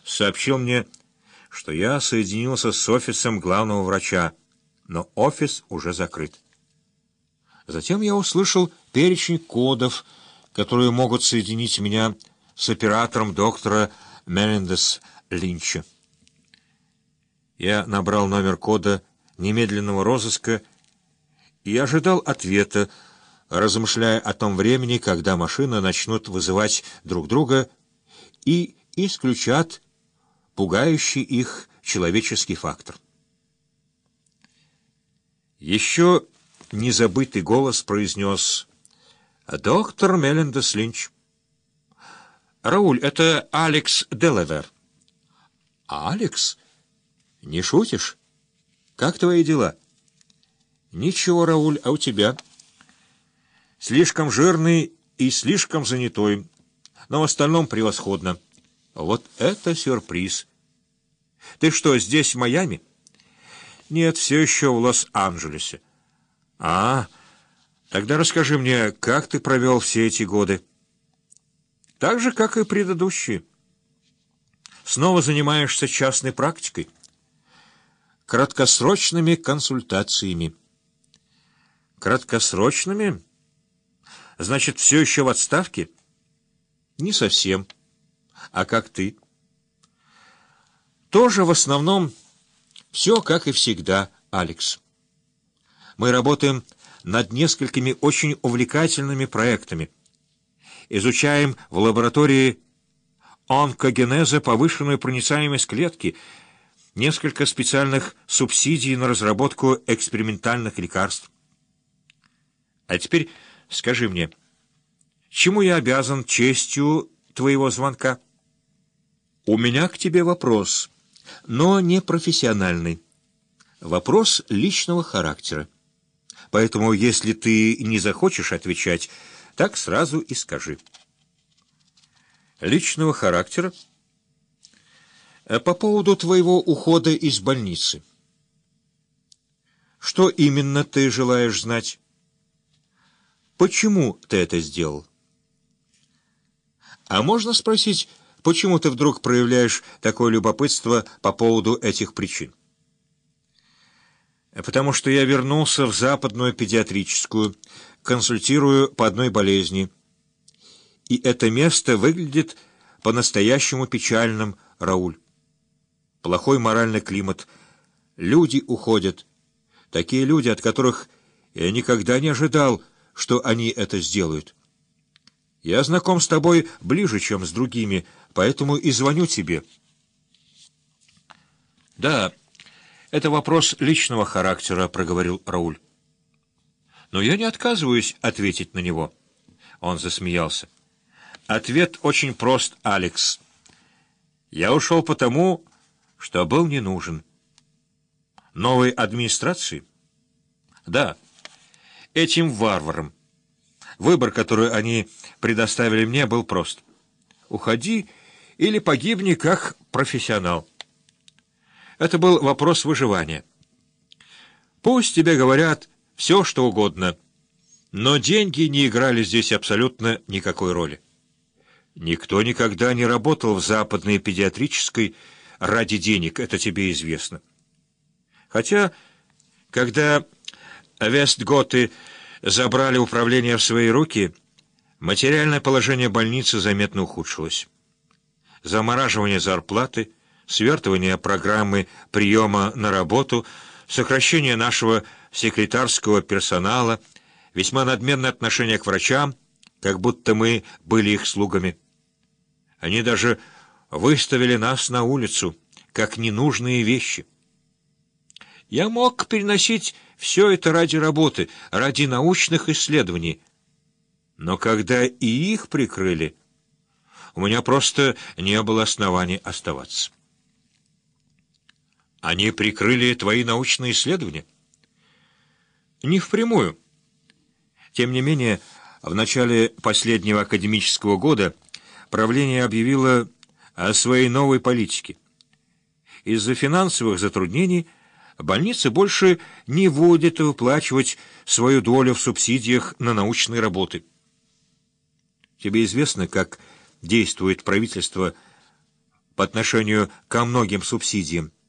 сообщил мне, что я соединился с офисом главного врача, но офис уже закрыт. Затем я услышал перечень кодов, которые могут соединить меня с оператором доктора Мелендес Линча. Я набрал номер кода немедленного розыска и ожидал ответа, размышляя о том времени, когда машины начнут вызывать друг друга и исключат пугающий их человеческий фактор. Еще незабытый голос произнес: «Доктор Мелендес Линч». «Рауль, это Алекс Делавер». «Алекс? Не шутишь? Как твои дела?» «Ничего, Рауль, а у тебя?» «Слишком жирный и слишком занятой, но в остальном превосходно». «Вот это сюрприз! Ты что, здесь, в Майами?» «Нет, все еще в Лос-Анджелесе». «А, тогда расскажи мне, как ты провел все эти годы?» «Так же, как и предыдущие». «Снова занимаешься частной практикой?» «Краткосрочными консультациями». «Краткосрочными? Значит, все еще в отставке?» «Не совсем. А как ты?» «Тоже в основном все как и всегда, Алекс. Мы работаем над несколькими очень увлекательными проектами. Изучаем в лаборатории онкогенеза повышенную проницаемость клетки, несколько специальных субсидий на разработку экспериментальных лекарств. А теперь скажи мне, чему я обязан честью твоего звонка?» «У меня к тебе вопрос, но не профессиональный. Вопрос личного характера. Поэтому, если ты не захочешь отвечать, так сразу и скажи». «Личного характера?» «По поводу твоего ухода из больницы». «Что именно ты желаешь знать?» «Почему ты это сделал?» «А можно спросить, почему ты вдруг проявляешь такое любопытство по поводу этих причин?» «Потому что я вернулся в западную педиатрическую, консультирую по одной болезни. И это место выглядит по-настоящему печальным, Рауль. Плохой моральный климат. Люди уходят. Такие люди, от которых я никогда не ожидал, что они это сделают. Я знаком с тобой ближе, чем с другими, поэтому и звоню тебе». «Да, это вопрос личного характера», — проговорил Рауль. «Но я не отказываюсь ответить на него». Он засмеялся. «Ответ очень прост, Алекс. Я ушел потому, что был не нужен». «Новой администрации?» «Да, этим варварам. Выбор, который они предоставили мне, был прост. Уходи или погибни как профессионал. Это был вопрос выживания. Пусть тебе говорят все, что угодно, но деньги не играли здесь абсолютно никакой роли. Никто никогда не работал в западной педиатрической ради денег, это тебе известно. Хотя, когда Вестготы забрали управление в свои руки, материальное положение больницы заметно ухудшилось. Замораживание зарплаты, свертывание программы приема на работу, сокращение нашего секретарского персонала, весьма надменное отношение к врачам, как будто мы были их слугами. Они даже выставили нас на улицу, как ненужные вещи. Я мог переносить все это ради работы, ради научных исследований. Но когда и их прикрыли, у меня просто не было оснований оставаться. Они прикрыли твои научные исследования? Не впрямую. Тем не менее, в начале последнего академического года правление объявило о своей новой политике. Из-за финансовых затруднений больница больше не будет выплачивать свою долю в субсидиях на научные работы. Тебе известно, как действует правительство по отношению ко многим субсидиям.